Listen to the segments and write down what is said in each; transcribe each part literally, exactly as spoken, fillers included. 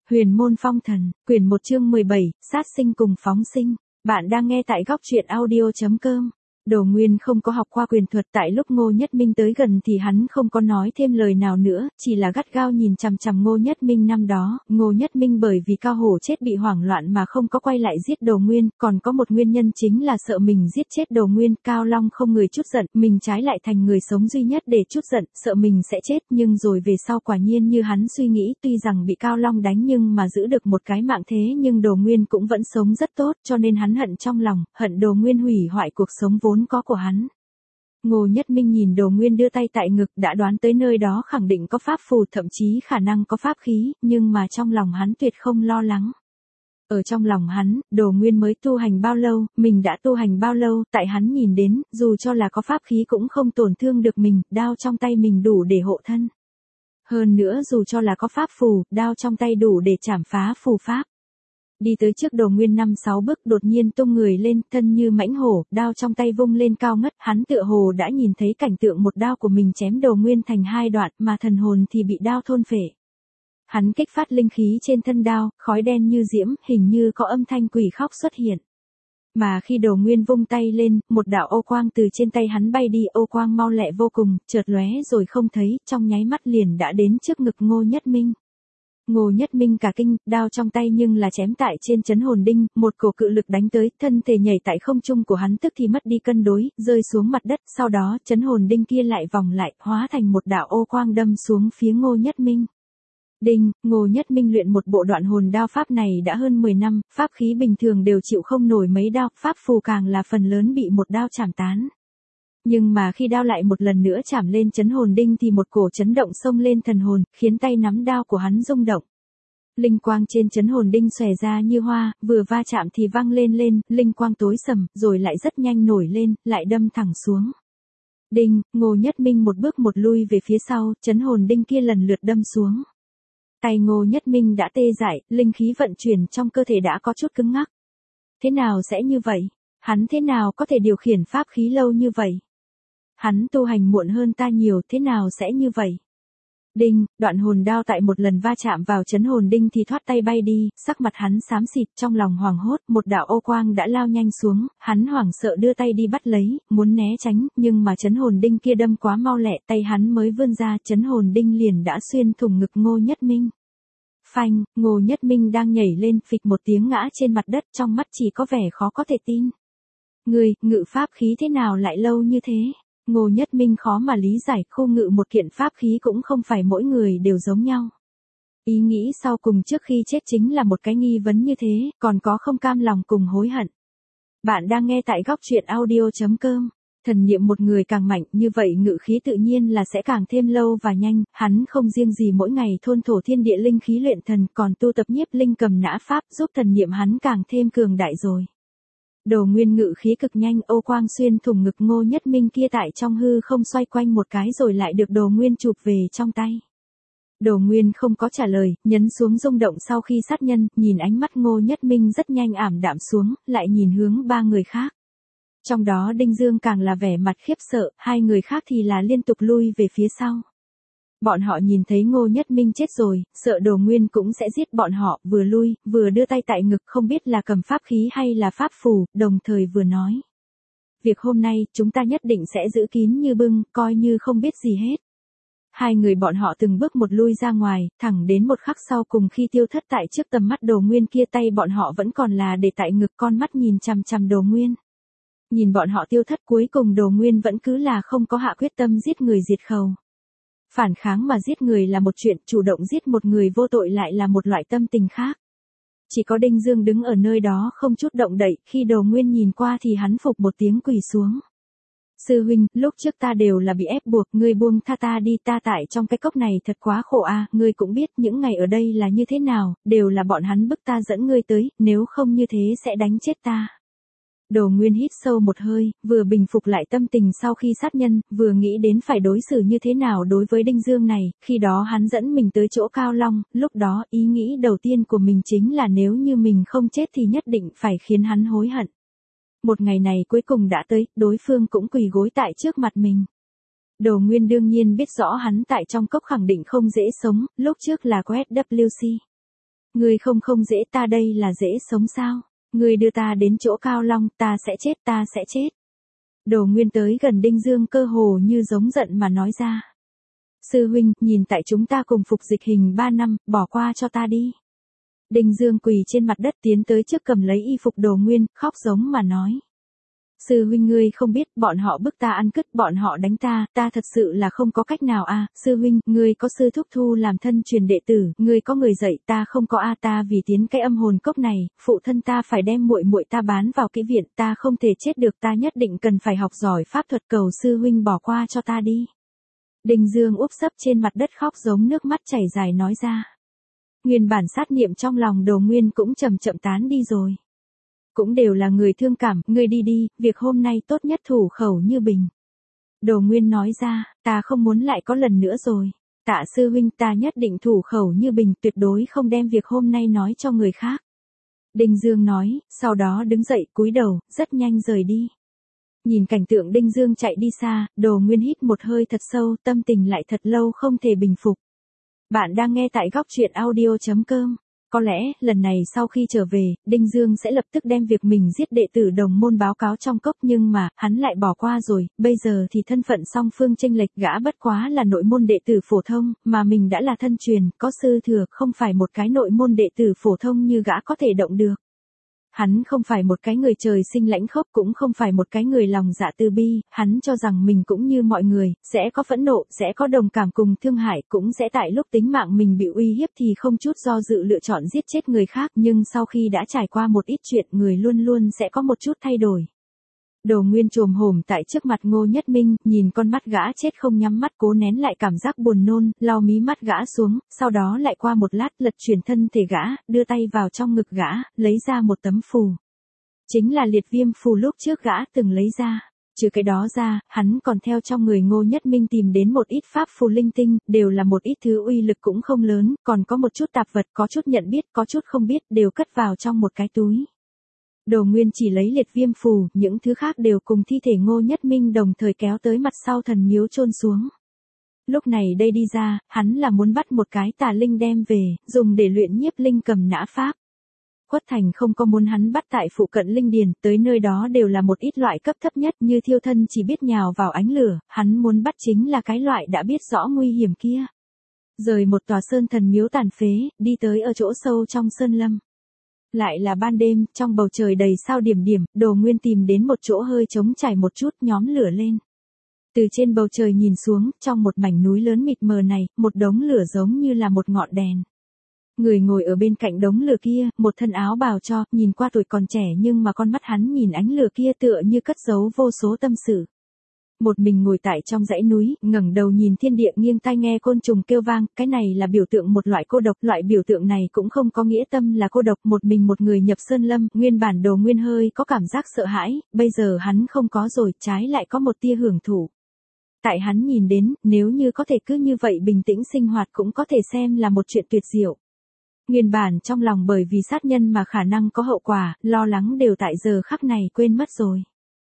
Huyền môn phong thần, quyển một chương mười bảy, sát sinh cùng phóng sinh. Bạn đang nghe tại góc truyện audio chấm com. Đồ Nguyên không có học qua quyền thuật, tại lúc Ngô Nhất Minh tới gần thì hắn không có nói thêm lời nào nữa, chỉ là gắt gao nhìn chằm chằm Ngô Nhất Minh năm đó. Ngô Nhất Minh bởi vì Cao Hổ chết bị hoảng loạn mà không có quay lại giết Đồ Nguyên, còn có một nguyên nhân chính là sợ mình giết chết Đồ Nguyên. Cao Long không người chút giận, mình trái lại thành người sống duy nhất để chút giận, sợ mình sẽ chết. Nhưng rồi về sau quả nhiên như hắn suy nghĩ, tuy rằng bị Cao Long đánh nhưng mà giữ được một cái mạng thế, nhưng Đồ Nguyên cũng vẫn sống rất tốt, cho nên hắn hận trong lòng, hận Đồ Nguyên hủy hoại cuộc sống vốn có của hắn. Ngô Nhất Minh nhìn Đồ Nguyên đưa tay tại ngực, đã đoán tới nơi đó khẳng định có pháp phù, thậm chí khả năng có pháp khí, nhưng mà trong lòng hắn tuyệt không lo lắng. Ở trong lòng hắn, Đồ Nguyên mới tu hành bao lâu, mình đã tu hành bao lâu, tại hắn nhìn đến, dù cho là có pháp khí cũng không tổn thương được mình, đao trong tay mình đủ để hộ thân. Hơn nữa dù cho là có pháp phù, đao trong tay đủ để chảm phá phù pháp. Đi tới trước Đồ Nguyên năm sáu bước, đột nhiên tung người lên, thân như mãnh hổ, đao trong tay vung lên cao ngất, hắn tựa hồ đã nhìn thấy cảnh tượng một đao của mình chém Đồ Nguyên thành hai đoạn, mà thần hồn thì bị đao thôn phệ. Hắn kích phát linh khí trên thân đao, khói đen như diễm, hình như có âm thanh quỷ khóc xuất hiện. Mà khi Đồ Nguyên vung tay lên, một đạo ô quang từ trên tay hắn bay đi, ô quang mau lẹ vô cùng, chợt lóe rồi không thấy, trong nháy mắt liền đã đến trước ngực Ngô Nhất Minh. Ngô Nhất Minh cả kinh, đao trong tay nhưng là chém tại trên chấn hồn đinh, một cổ cự lực đánh tới, thân thể nhảy tại không trung của hắn tức thì mất đi cân đối, rơi xuống mặt đất, sau đó chấn hồn đinh kia lại vòng lại, hóa thành một đạo ô quang đâm xuống phía Ngô Nhất Minh. Đinh, Ngô Nhất Minh luyện một bộ đoạn hồn đao pháp này đã hơn mười năm, pháp khí bình thường đều chịu không nổi mấy đao, pháp phù càng là phần lớn bị một đao chảm tán. Nhưng mà khi đao lại một lần nữa chạm lên chấn hồn đinh thì một cổ chấn động xông lên thần hồn, khiến tay nắm đao của hắn rung động. Linh quang trên chấn hồn đinh xòe ra như hoa, vừa va chạm thì vang lên lên, linh quang tối sầm, rồi lại rất nhanh nổi lên, lại đâm thẳng xuống. Đinh, Ngô Nhất Minh một bước một lui về phía sau, chấn hồn đinh kia lần lượt đâm xuống. Tay Ngô Nhất Minh đã tê dại, linh khí vận chuyển trong cơ thể đã có chút cứng ngắc. Thế nào sẽ như vậy? Hắn thế nào có thể điều khiển pháp khí lâu như vậy? Hắn tu hành muộn hơn ta nhiều, thế nào sẽ như vậy? Đinh, đoạn hồn đao tại một lần va chạm vào chấn hồn đinh thì thoát tay bay đi, sắc mặt hắn xám xịt, trong lòng hoảng hốt, một đạo ô quang đã lao nhanh xuống, hắn hoảng sợ đưa tay đi bắt lấy, muốn né tránh, nhưng mà chấn hồn đinh kia đâm quá mau lẹ, tay hắn mới vươn ra, chấn hồn đinh liền đã xuyên thủng ngực Ngô Nhất Minh. Phanh, Ngô Nhất Minh đang nhảy lên, phịch một tiếng ngã trên mặt đất, trong mắt chỉ có vẻ khó có thể tin. Người, ngự pháp khí thế nào lại lâu như thế? Ngô Nhất Minh khó mà lý giải, khu ngự một kiện pháp khí cũng không phải mỗi người đều giống nhau. Ý nghĩ sau cùng trước khi chết chính là một cái nghi vấn như thế, còn có không cam lòng cùng hối hận. Bạn đang nghe tại góc truyện audio chấm com. Thần niệm một người càng mạnh, như vậy ngự khí tự nhiên là sẽ càng thêm lâu và nhanh, hắn không riêng gì mỗi ngày thôn thổ thiên địa linh khí luyện thần, còn tu tập nhiếp linh cầm nã pháp, giúp thần niệm hắn càng thêm cường đại rồi. Đồ Nguyên ngự khí cực nhanh, ô quang xuyên thủng ngực Ngô Nhất Minh kia tại trong hư không xoay quanh một cái rồi lại được Đồ Nguyên chụp về trong tay. Đồ Nguyên không có trả lời, nhấn xuống rung động sau khi sát nhân, nhìn ánh mắt Ngô Nhất Minh rất nhanh ảm đạm xuống, lại nhìn hướng ba người khác. Trong đó Đinh Dương càng là vẻ mặt khiếp sợ, hai người khác thì là liên tục lui về phía sau. Bọn họ nhìn thấy Ngô Nhất Minh chết rồi, sợ Đồ Nguyên cũng sẽ giết bọn họ, vừa lui, vừa đưa tay tại ngực không biết là cầm pháp khí hay là pháp phù, đồng thời vừa nói. Việc hôm nay, chúng ta nhất định sẽ giữ kín như bưng, coi như không biết gì hết. Hai người bọn họ từng bước một lui ra ngoài, thẳng đến một khắc sau cùng khi tiêu thất tại trước tầm mắt Đồ Nguyên kia, tay bọn họ vẫn còn là để tại ngực, con mắt nhìn chằm chằm Đồ Nguyên. Nhìn bọn họ tiêu thất, cuối cùng Đồ Nguyên vẫn cứ là không có hạ quyết tâm giết người diệt khẩu. Phản kháng mà giết người là một chuyện, chủ động giết một người vô tội lại là một loại tâm tình khác. Chỉ có Đinh Dương đứng ở nơi đó không chút động đậy, khi Đồ Nguyên nhìn qua thì hắn phục một tiếng quỳ xuống. Sư huynh, lúc trước ta đều là bị ép buộc, ngươi buông tha ta đi, ta tại trong cái cốc này thật quá khổ a, à, ngươi cũng biết những ngày ở đây là như thế nào, đều là bọn hắn bức ta dẫn ngươi tới, nếu không như thế sẽ đánh chết ta. Đồ Nguyên hít sâu một hơi, vừa bình phục lại tâm tình sau khi sát nhân, vừa nghĩ đến phải đối xử như thế nào đối với Đinh Dương này, khi đó hắn dẫn mình tới chỗ Cao Long, lúc đó ý nghĩ đầu tiên của mình chính là nếu như mình không chết thì nhất định phải khiến hắn hối hận. Một ngày này cuối cùng đã tới, đối phương cũng quỳ gối tại trước mặt mình. Đồ Nguyên đương nhiên biết rõ hắn tại trong cốc khẳng định không dễ sống, lúc trước là quét vê kép xê. Ngươi không không dễ, ta đây là dễ sống sao? Ngươi đưa ta đến chỗ Cao Long, ta sẽ chết, ta sẽ chết. Đồ Nguyên tới gần Đinh Dương cơ hồ như giống giận mà nói ra. Sư huynh, nhìn tại chúng ta cùng phục dịch hình ba năm, bỏ qua cho ta đi. Đinh Dương quỳ trên mặt đất tiến tới trước cầm lấy y phục Đồ Nguyên, khóc giống mà nói. Sư huynh ngươi không biết, bọn họ bức ta ăn cứt, bọn họ đánh ta, ta thật sự là không có cách nào a. Sư huynh, ngươi có sư thúc thu làm thân truyền đệ tử, ngươi có người dạy, ta không có a. Ta vì tiến cái âm hồn cốc này, phụ thân ta phải đem muội muội ta bán vào kỹ viện, ta không thể chết được, ta nhất định cần phải học giỏi pháp thuật, cầu sư huynh bỏ qua cho ta đi. Đinh Dương úp sấp trên mặt đất khóc giống nước mắt chảy dài nói ra. Nguyên bản sát niệm trong lòng Đồ Nguyên cũng chậm chậm tán đi rồi. Cũng đều là người thương cảm, ngươi đi đi, việc hôm nay tốt nhất thủ khẩu như bình. Đồ Nguyên nói ra, ta không muốn lại có lần nữa rồi. Tạ sư huynh, ta nhất định thủ khẩu như bình, tuyệt đối không đem việc hôm nay nói cho người khác. Đinh Dương nói, sau đó đứng dậy cúi đầu, rất nhanh rời đi. Nhìn cảnh tượng Đinh Dương chạy đi xa, Đồ Nguyên hít một hơi thật sâu, tâm tình lại thật lâu không thể bình phục. Bạn đang nghe tại góc truyện audio chấm com. Có lẽ, lần này sau khi trở về, Đinh Dương sẽ lập tức đem việc mình giết đệ tử đồng môn báo cáo trong cốc, nhưng mà, hắn lại bỏ qua rồi, bây giờ thì thân phận song phương chênh lệch, gã bất quá là nội môn đệ tử phổ thông, mà mình đã là thân truyền, có sư thừa, không phải một cái nội môn đệ tử phổ thông như gã có thể động được. Hắn không phải một cái người trời sinh lãnh khốc, cũng không phải một cái người lòng dạ từ bi, hắn cho rằng mình cũng như mọi người, sẽ có phẫn nộ, sẽ có đồng cảm cùng thương hại, cũng sẽ tại lúc tính mạng mình bị uy hiếp thì không chút do dự lựa chọn giết chết người khác, nhưng sau khi đã trải qua một ít chuyện, người luôn luôn sẽ có một chút thay đổi. Đồ Nguyên chồm hổm tại trước mặt Ngô Nhất Minh, nhìn con mắt gã chết không nhắm mắt, cố nén lại cảm giác buồn nôn, lau mí mắt gã xuống, sau đó lại qua một lát lật chuyển thân thể gã, đưa tay vào trong ngực gã, lấy ra một tấm phù. Chính là liệt viêm phù lúc trước gã từng lấy ra. Trừ cái đó ra, hắn còn theo trong người Ngô Nhất Minh tìm đến một ít pháp phù linh tinh, đều là một ít thứ uy lực cũng không lớn, còn có một chút tạp vật, có chút nhận biết, có chút không biết, đều cất vào trong một cái túi. Đồ Nguyên chỉ lấy liệt viêm phù, những thứ khác đều cùng thi thể Ngô Nhất Minh đồng thời kéo tới mặt sau thần miếu chôn xuống. Lúc này đây đi ra, hắn là muốn bắt một cái tà linh đem về, dùng để luyện nhiếp linh cầm nã pháp. Quất Thành không có muốn hắn bắt tại phụ cận linh điền, tới nơi đó đều là một ít loại cấp thấp nhất như thiêu thân chỉ biết nhào vào ánh lửa, hắn muốn bắt chính là cái loại đã biết rõ nguy hiểm kia. Rời một tòa sơn thần miếu tàn phế, đi tới ở chỗ sâu trong sơn lâm. Lại là ban đêm, trong bầu trời đầy sao điểm điểm, Đồ Nguyên tìm đến một chỗ hơi trống trải một chút, nhóm lửa lên. Từ trên bầu trời nhìn xuống, trong một mảnh núi lớn mịt mờ này, một đống lửa giống như là một ngọn đèn. Người ngồi ở bên cạnh đống lửa kia, một thân áo bào cho, nhìn qua tuổi còn trẻ nhưng mà con mắt hắn nhìn ánh lửa kia tựa như cất giấu vô số tâm sự. Một mình ngồi tại trong dãy núi, ngẩng đầu nhìn thiên địa, nghiêng tai nghe côn trùng kêu vang, cái này là biểu tượng một loại cô độc, loại biểu tượng này cũng không có nghĩa tâm là cô độc, một mình một người nhập sơn lâm, nguyên bản Đồ Nguyên hơi có cảm giác sợ hãi, bây giờ hắn không có rồi, trái lại có một tia hưởng thụ. Tại hắn nhìn đến, nếu như có thể cứ như vậy bình tĩnh sinh hoạt cũng có thể xem là một chuyện tuyệt diệu. Nguyên bản trong lòng bởi vì sát nhân mà khả năng có hậu quả, lo lắng đều tại giờ khắc này quên mất rồi.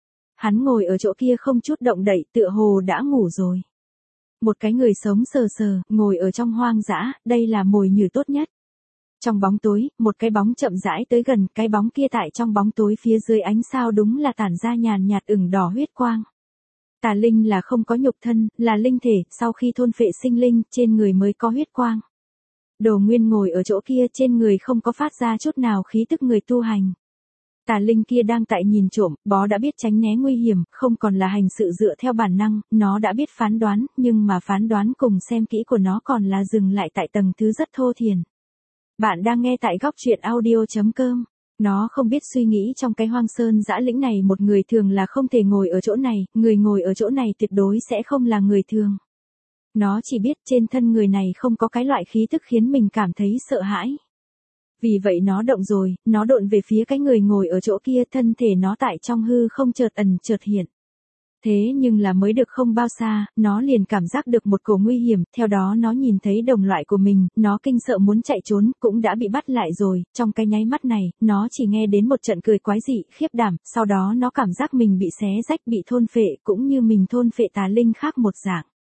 Hắn ngồi ở chỗ kia không chút động đậy, tựa hồ đã ngủ rồi. Một cái người sống sờ sờ, ngồi ở trong hoang dã, đây là mồi nhử tốt nhất. Trong bóng tối, một cái bóng chậm rãi tới gần, cái bóng kia tại trong bóng tối phía dưới ánh sao đúng là tản ra nhàn nhạt ửng đỏ huyết quang. Tà linh là không có nhục thân, là linh thể, sau khi thôn phệ sinh linh, trên người mới có huyết quang. Đồ Nguyên ngồi ở chỗ kia, trên người không có phát ra chút nào khí tức người tu hành. Tà linh kia đang tại nhìn trộm, bó đã biết tránh né nguy hiểm, không còn là hành sự dựa theo bản năng, nó đã biết phán đoán, nhưng mà phán đoán cùng xem kỹ của nó còn là dừng lại tại tầng thứ rất thô thiển. Bạn đang nghe tại góc truyện audio chấm com. Nó không biết suy nghĩ trong cái hoang sơn dã lĩnh này một người thường là không thể ngồi ở chỗ này, người ngồi ở chỗ này tuyệt đối sẽ không là người thường. Nó chỉ biết trên thân người này không có cái loại khí tức khiến mình cảm thấy sợ hãi. Vì vậy nó động rồi, nó độn về phía cái người ngồi ở chỗ kia, thân thể nó tại trong hư không chợt ẩn chợt hiện. Thế nhưng là mới được không bao xa, nó liền cảm giác được một cổ nguy hiểm, theo đó nó nhìn thấy đồng loại của mình, nó kinh sợ muốn chạy trốn, cũng đã bị bắt lại rồi, trong cái nháy mắt này, nó chỉ nghe đến một trận cười quái dị, khiếp đảm, sau đó nó cảm giác mình bị xé rách, bị thôn phệ, cũng như mình thôn phệ tà linh khác một dạng.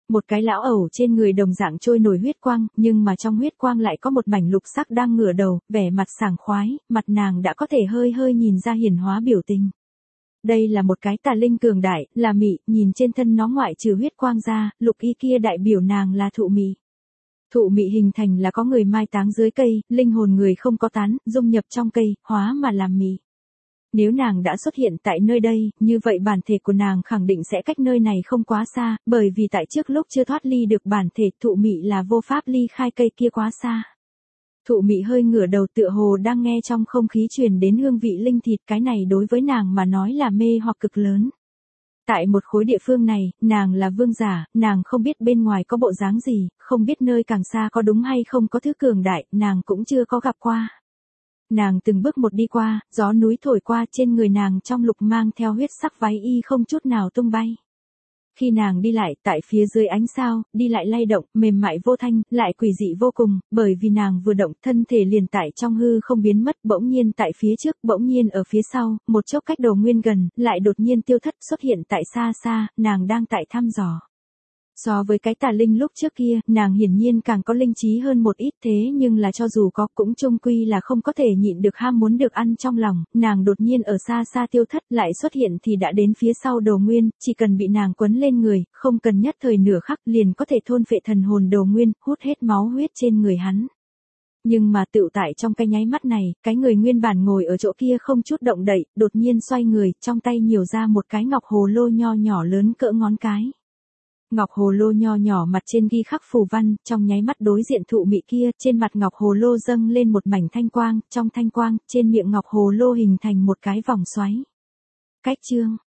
Một cái lão ẩu trên người đồng dạng trôi nổi huyết quang, nhưng mà trong huyết quang lại có một mảnh lục sắc đang ngửa đầu, vẻ mặt sảng khoái, mặt nàng đã có thể hơi hơi nhìn ra hiển hóa biểu tình. Đây là một cái tà linh cường đại, là mị, nhìn trên thân nó ngoại trừ huyết quang ra, lục y kia đại biểu nàng là thụ mị. Thụ mị hình thành là có người mai táng dưới cây, linh hồn người không có tán, dung nhập trong cây, hóa mà làm mị. Nếu nàng đã xuất hiện tại nơi đây, như vậy bản thể của nàng khẳng định sẽ cách nơi này không quá xa, bởi vì tại trước lúc chưa thoát ly được bản thể thụ mị là vô pháp ly khai cây kia quá xa. Thụ mị hơi ngửa đầu tựa hồ đang nghe trong không khí truyền đến hương vị linh thịt, cái này đối với nàng mà nói là mê hoặc cực lớn. Tại một khối địa phương này, nàng là vương giả, nàng không biết bên ngoài có bộ dáng gì, không biết nơi càng xa có đúng hay không có thứ cường đại, nàng cũng chưa có gặp qua. Nàng từng bước một đi qua, gió núi thổi qua, trên người nàng trong lục mang theo huyết sắc váy y không chút nào tung bay. Khi nàng đi lại, tại phía dưới ánh sao, đi lại lay động, mềm mại vô thanh, lại quỷ dị vô cùng, bởi vì nàng vừa động, thân thể liền tại trong hư không biến mất, bỗng nhiên tại phía trước, bỗng nhiên ở phía sau, một chốc cách Đồ Nguyên gần, lại đột nhiên tiêu thất, xuất hiện tại xa xa, nàng đang tại thăm dò. So với cái tà linh lúc trước kia, nàng hiển nhiên càng có linh trí hơn một ít, thế nhưng là cho dù có cũng chung quy là không có thể nhịn được ham muốn được ăn trong lòng, nàng đột nhiên ở xa xa tiêu thất lại xuất hiện thì đã đến phía sau Đồ Nguyên, chỉ cần bị nàng quấn lên người, không cần nhất thời nửa khắc liền có thể thôn phệ thần hồn Đồ Nguyên, hút hết máu huyết trên người hắn. Nhưng mà tựu tại trong cái nháy mắt này, cái người nguyên bản ngồi ở chỗ kia không chút động đậy, đột nhiên xoay người, trong tay nhiều ra một cái ngọc hồ lô nho nhỏ lớn cỡ ngón cái. Ngọc hồ lô nho nhỏ mặt trên ghi khắc phù văn, trong nháy mắt đối diện thụ mị kia, trên mặt ngọc hồ lô dâng lên một mảnh thanh quang, trong thanh quang, trên miệng ngọc hồ lô hình thành một cái vòng xoáy. Cách chương